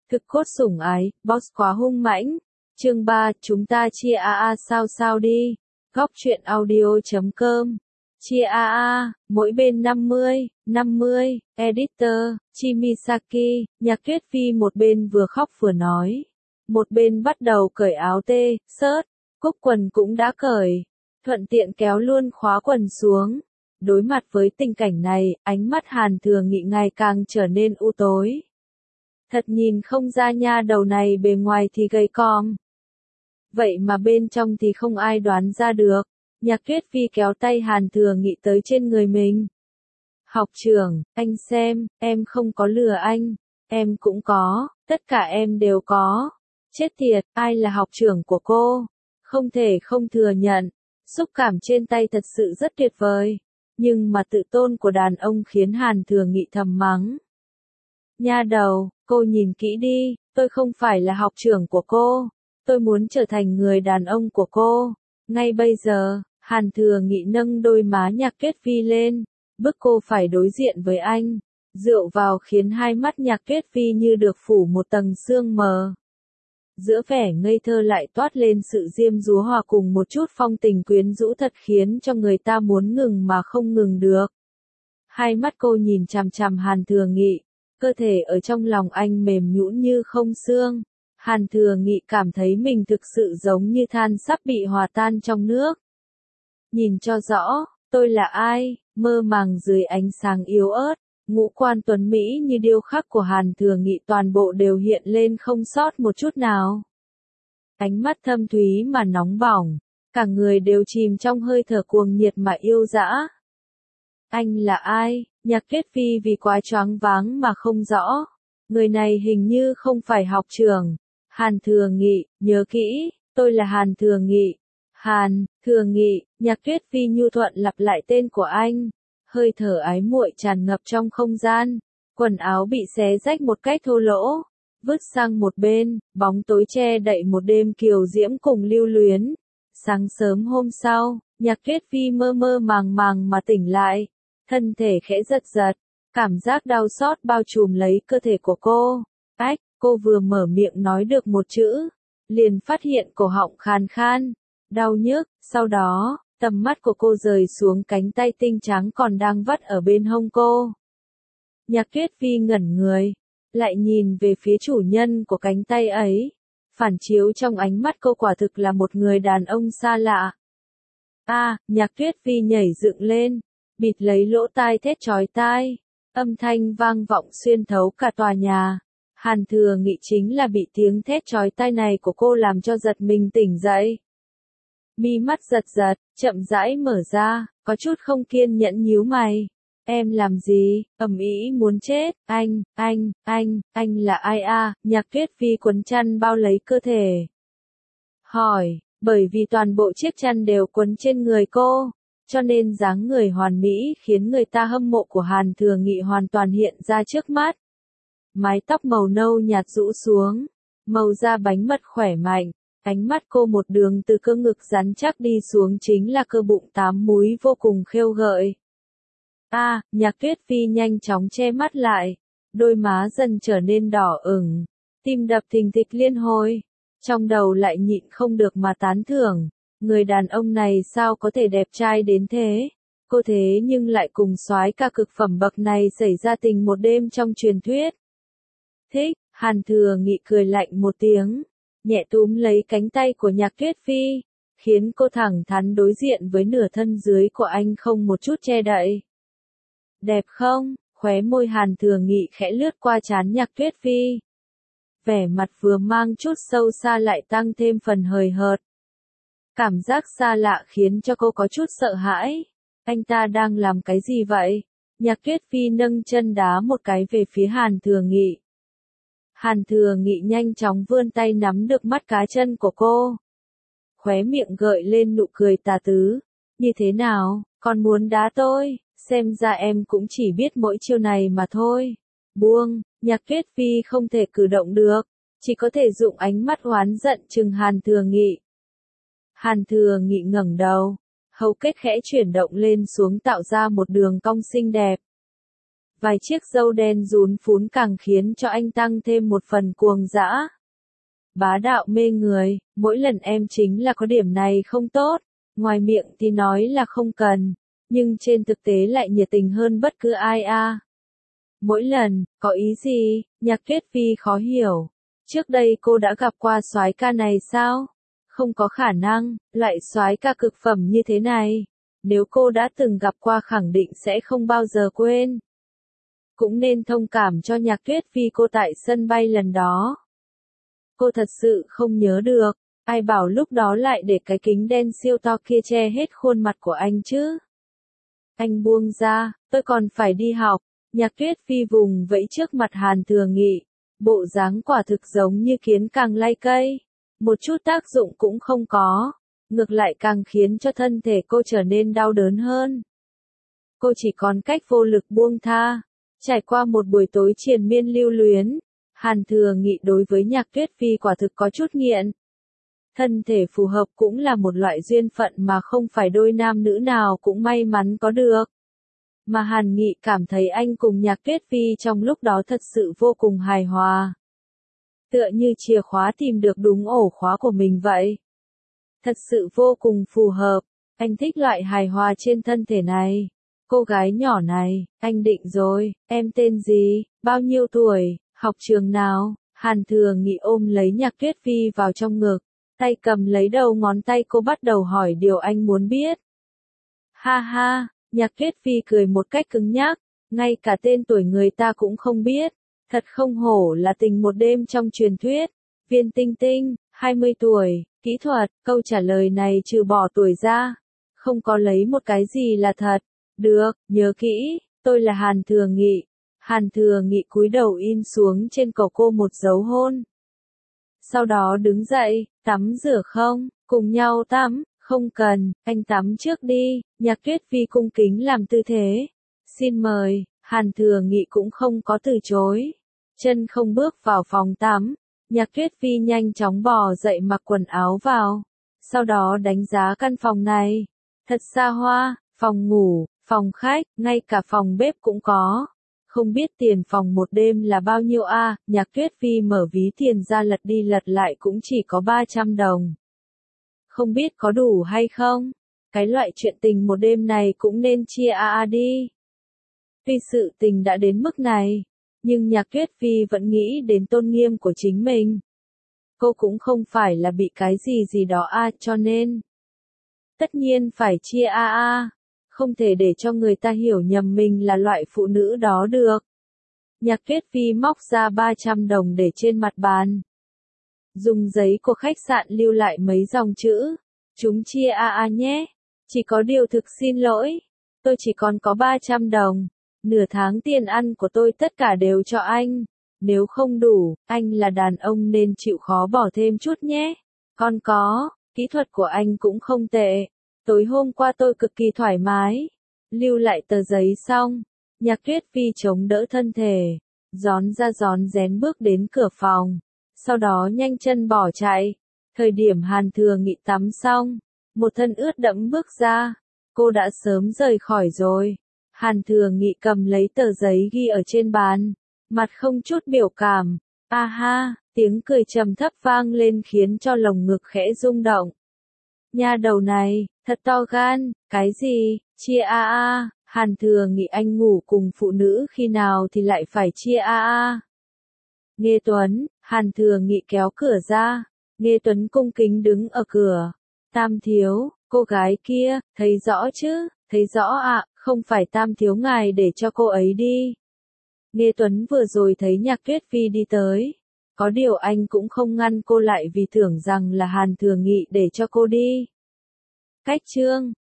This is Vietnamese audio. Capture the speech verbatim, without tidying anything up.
Thực cốt sủng ái, boss quá hung mãnh. Chương ba, chúng ta chia a a sao sao đi. Góc truyện audio chấm com. Chia a a, mỗi bên năm mươi, năm mươi, editor, Chimisaki, Nhạc Tuyết Phi một bên vừa khóc vừa nói. Một bên bắt đầu cởi áo tê, sớt, cúc quần cũng đã cởi. Thuận tiện kéo luôn khóa quần xuống. Đối mặt với tình cảnh này, ánh mắt Hàn Thừa Nghị ngày càng trở nên u tối. Thật nhìn không ra nha đầu này bề ngoài thì gầy còm. Vậy mà bên trong thì không ai đoán ra được. Nhạc Tuyết Phi kéo tay Hàn Thừa Nghị tới trên người mình. Học trưởng, anh xem, em không có lừa anh. Em cũng có, tất cả em đều có. Chết tiệt, ai là học trưởng của cô? Không thể không thừa nhận. Xúc cảm trên tay thật sự rất tuyệt vời. Nhưng mà tự tôn của đàn ông khiến Hàn Thừa Nghị thầm mắng. Nha đầu, cô nhìn kỹ đi, tôi không phải là học trưởng của cô. Tôi muốn trở thành người đàn ông của cô. Ngay bây giờ, Hàn Thừa Nghị nâng đôi má Nhạc Tuyết Phi lên, bức cô phải đối diện với anh. Rượu vào khiến hai mắt Nhạc Tuyết Phi như được phủ một tầng sương mờ. Giữa vẻ ngây thơ lại toát lên sự diêm dúa hòa cùng một chút phong tình quyến rũ thật khiến cho người ta muốn ngừng mà không ngừng được. Hai mắt cô nhìn chằm chằm Hàn Thừa Nghị, cơ thể ở trong lòng anh mềm nhũn như không xương. Hàn Thừa Nghị cảm thấy mình thực sự giống như than sắp bị hòa tan trong nước. Nhìn cho rõ, tôi là ai, mơ màng dưới ánh sáng yếu ớt, ngũ quan tuấn Mỹ như điêu khắc của Hàn Thừa Nghị toàn bộ đều hiện lên không sót một chút nào. Ánh mắt thâm thúy mà nóng bỏng, cả người đều chìm trong hơi thở cuồng nhiệt mà yêu dã. Anh là ai? Nhạc Tuyết Phi vì quá choáng váng mà không rõ. Người này hình như không phải học trưởng. Hàn Thừa Nghị, nhớ kỹ, tôi là Hàn Thừa Nghị. Hàn, Thừa Nghị, Nhạc Tuyết Phi nhu thuận lặp lại tên của anh. Hơi thở ái muội tràn ngập trong không gian. Quần áo bị xé rách một cách thô lỗ. Vứt sang một bên, bóng tối che đậy một đêm kiều diễm cùng lưu luyến. Sáng sớm hôm sau, Nhạc Tuyết Phi mơ mơ màng màng mà tỉnh lại. Thân thể khẽ giật giật. Cảm giác đau xót bao trùm lấy cơ thể của cô. Ách, cô vừa mở miệng nói được một chữ. Liền phát hiện cổ họng khàn khan. Đau nhức, sau đó, tầm mắt của cô rời xuống cánh tay tinh trắng còn đang vắt ở bên hông cô. Nhạc Tuyết Phi ngẩn người. Lại nhìn về phía chủ nhân của cánh tay ấy. Phản chiếu trong ánh mắt cô quả thực là một người đàn ông xa lạ. A, à, Nhạc Tuyết Phi nhảy dựng lên. Bịt lấy lỗ tai thét chói tai. Âm thanh vang vọng xuyên thấu cả tòa nhà. Hàn Thừa Nghị chính là bị tiếng thét chói tai này của cô làm cho giật mình tỉnh dậy. Mi mắt giật giật, chậm rãi mở ra, có chút không kiên nhẫn nhíu mày. Em làm gì? Ầm ĩ muốn chết. Anh, anh, anh, anh là ai a? Nhạc Tuyết Phi quấn chăn bao lấy cơ thể. Hỏi, bởi vì toàn bộ chiếc chăn đều quấn trên người cô. Cho nên dáng người hoàn mỹ khiến người ta hâm mộ của Hàn Thừa Nghị hoàn toàn hiện ra trước mắt. Mái tóc màu nâu nhạt rũ xuống, màu da bánh mật khỏe mạnh, ánh mắt cô một đường từ cơ ngực rắn chắc đi xuống chính là cơ bụng tám múi vô cùng khêu gợi. A, à, Nhạc Tuyết Phi nhanh chóng che mắt lại, đôi má dần trở nên đỏ ửng, tim đập thình thịch liên hồi, trong đầu lại nhịn không được mà tán thưởng. Người đàn ông này sao có thể đẹp trai đến thế? Cô thế nhưng lại cùng soái ca cực phẩm bậc này xảy ra tình một đêm trong truyền thuyết. Thích, Hàn Thừa Nghị cười lạnh một tiếng, nhẹ túm lấy cánh tay của Nhạc Tuyết Phi, khiến cô thẳng thắn đối diện với nửa thân dưới của anh không một chút che đậy. Đẹp không? Khóe môi Hàn Thừa Nghị khẽ lướt qua trán Nhạc Tuyết Phi. Vẻ mặt vừa mang chút sâu xa lại tăng thêm phần hời hợt. Cảm giác xa lạ khiến cho cô có chút sợ hãi. Anh ta đang làm cái gì vậy? Nhạc Tuyết Phi nâng chân đá một cái về phía Hàn Thừa Nghị. Hàn Thừa Nghị nhanh chóng vươn tay nắm được mắt cá chân của cô. Khóe miệng gợi lên nụ cười tà tứ. Như thế nào, còn muốn đá tôi? Xem ra em cũng chỉ biết mỗi chiêu này mà thôi. Buông, Nhạc Tuyết Phi không thể cử động được. Chỉ có thể dụng ánh mắt oán giận trừng Hàn Thừa Nghị. Hàn Thừa Nghị ngẩng đầu, hầu kết khẽ chuyển động lên xuống tạo ra một đường cong xinh đẹp. Vài chiếc râu đen rún phún càng khiến cho anh tăng thêm một phần cuồng dã. Bá đạo mê người, mỗi lần em chính là có điểm này không tốt, ngoài miệng thì nói là không cần, nhưng trên thực tế lại nhiệt tình hơn bất cứ ai a. Mỗi lần, có ý gì? Nhạc Tuyết Phi khó hiểu. Trước đây cô đã gặp qua soái ca này sao? Không có khả năng, loại soái ca cực phẩm như thế này. Nếu cô đã từng gặp qua khẳng định sẽ không bao giờ quên. Cũng nên thông cảm cho Nhạc Tuyết Phi cô tại sân bay lần đó. Cô thật sự không nhớ được, ai bảo lúc đó lại để cái kính đen siêu to kia che hết khuôn mặt của anh chứ. Anh buông ra, tôi còn phải đi học. Nhạc Tuyết Phi vùng vẫy trước mặt Hàn Thừa Nghị, bộ dáng quả thực giống như kiến càng lay cây, một chút tác dụng cũng không có, ngược lại càng khiến cho thân thể cô trở nên đau đớn hơn. Cô chỉ còn cách vô lực buông tha. Trải qua một buổi tối triền miên lưu luyến, Hàn Thừa Nghị đối với Nhạc Tuyết Phi quả thực có chút nghiện. Thân thể phù hợp cũng là một loại duyên phận mà không phải đôi nam nữ nào cũng may mắn có được. Mà Hàn Nghị cảm thấy anh cùng Nhạc Tuyết Phi trong lúc đó thật sự vô cùng hài hòa. Tựa như chìa khóa tìm được đúng ổ khóa của mình vậy. Thật sự vô cùng phù hợp, anh thích loại hài hòa trên thân thể này. Cô gái nhỏ này, anh định rồi, em tên gì, bao nhiêu tuổi, học trường nào? Hàn Thừa Nghị ôm lấy Nhạc Tuyết Phi vào trong ngực, tay cầm lấy đầu ngón tay cô bắt đầu hỏi điều anh muốn biết. Ha ha, Nhạc Tuyết Phi cười một cách cứng nhắc, ngay cả tên tuổi người ta cũng không biết, thật không hổ là tình một đêm trong truyền thuyết. Viên Tinh Tinh, hai mươi tuổi, kỹ thuật, câu trả lời này trừ bỏ tuổi ra, không có lấy một cái gì là thật. Được, nhớ kỹ, tôi là Hàn Thừa Nghị. Hàn Thừa Nghị cúi đầu in xuống trên cổ cô một dấu hôn. Sau đó đứng dậy, tắm rửa không, cùng nhau tắm, không cần, anh tắm trước đi. Nhạc Tuyết Phi cung kính làm tư thế. Xin mời, Hàn Thừa Nghị cũng không có từ chối. Chân không bước vào phòng tắm. Nhạc Tuyết Phi nhanh chóng bò dậy mặc quần áo vào. Sau đó đánh giá căn phòng này. Thật xa hoa, phòng ngủ, phòng khách, ngay cả phòng bếp cũng có. Không biết tiền phòng một đêm là bao nhiêu a? À? Nhạc Tuyết Phi mở ví tiền ra lật đi lật lại cũng chỉ có ba trăm đồng. Không biết có đủ hay không? Cái loại chuyện tình một đêm này cũng nên chia a a đi. Tuy sự tình đã đến mức này, nhưng Nhạc Tuyết Phi vẫn nghĩ đến tôn nghiêm của chính mình. Cô cũng không phải là bị cái gì gì đó a, à, cho nên tất nhiên phải chia a a. Không thể để cho người ta hiểu nhầm mình là loại phụ nữ đó được. Nhạc Tuyết Phi móc ra ba trăm đồng để trên mặt bàn. Dùng giấy của khách sạn lưu lại mấy dòng chữ. Chúng chia a a nhé. Chỉ có điều thực xin lỗi. Tôi chỉ còn có ba trăm đồng. Nửa tháng tiền ăn của tôi tất cả đều cho anh. Nếu không đủ, anh là đàn ông nên chịu khó bỏ thêm chút nhé. Còn có, kỹ thuật của anh cũng không tệ. Tối hôm qua tôi cực kỳ thoải mái. Lưu lại tờ giấy xong, Nhạc Tuyết Phi chống đỡ thân thể, gión ra gión rén bước đến cửa phòng, sau đó nhanh chân bỏ chạy. Thời điểm Hàn Thừa Nghị tắm xong, một thân ướt đẫm bước ra, cô đã sớm rời khỏi rồi. Hàn Thừa Nghị cầm lấy tờ giấy ghi ở trên bàn, mặt không chút biểu cảm. A ha, tiếng cười trầm thấp vang lên khiến cho lồng ngực khẽ rung động. Nha đầu này, thật to gan, cái gì, chia a a, Hàn Thừa Nghị anh ngủ cùng phụ nữ khi nào thì lại phải chia a a. Nghê Tuấn, Hàn Thừa Nghị kéo cửa ra, Nghê Tuấn cung kính đứng ở cửa. Tam thiếu, cô gái kia, thấy rõ chứ, thấy rõ ạ, à, không phải Tam thiếu ngài để cho cô ấy đi. Nghê Tuấn vừa rồi thấy Nhạc Tuyết Phi đi tới. Có điều anh cũng không ngăn cô lại vì tưởng rằng là Hàn Thừa Nghị để cho cô đi. Cách chương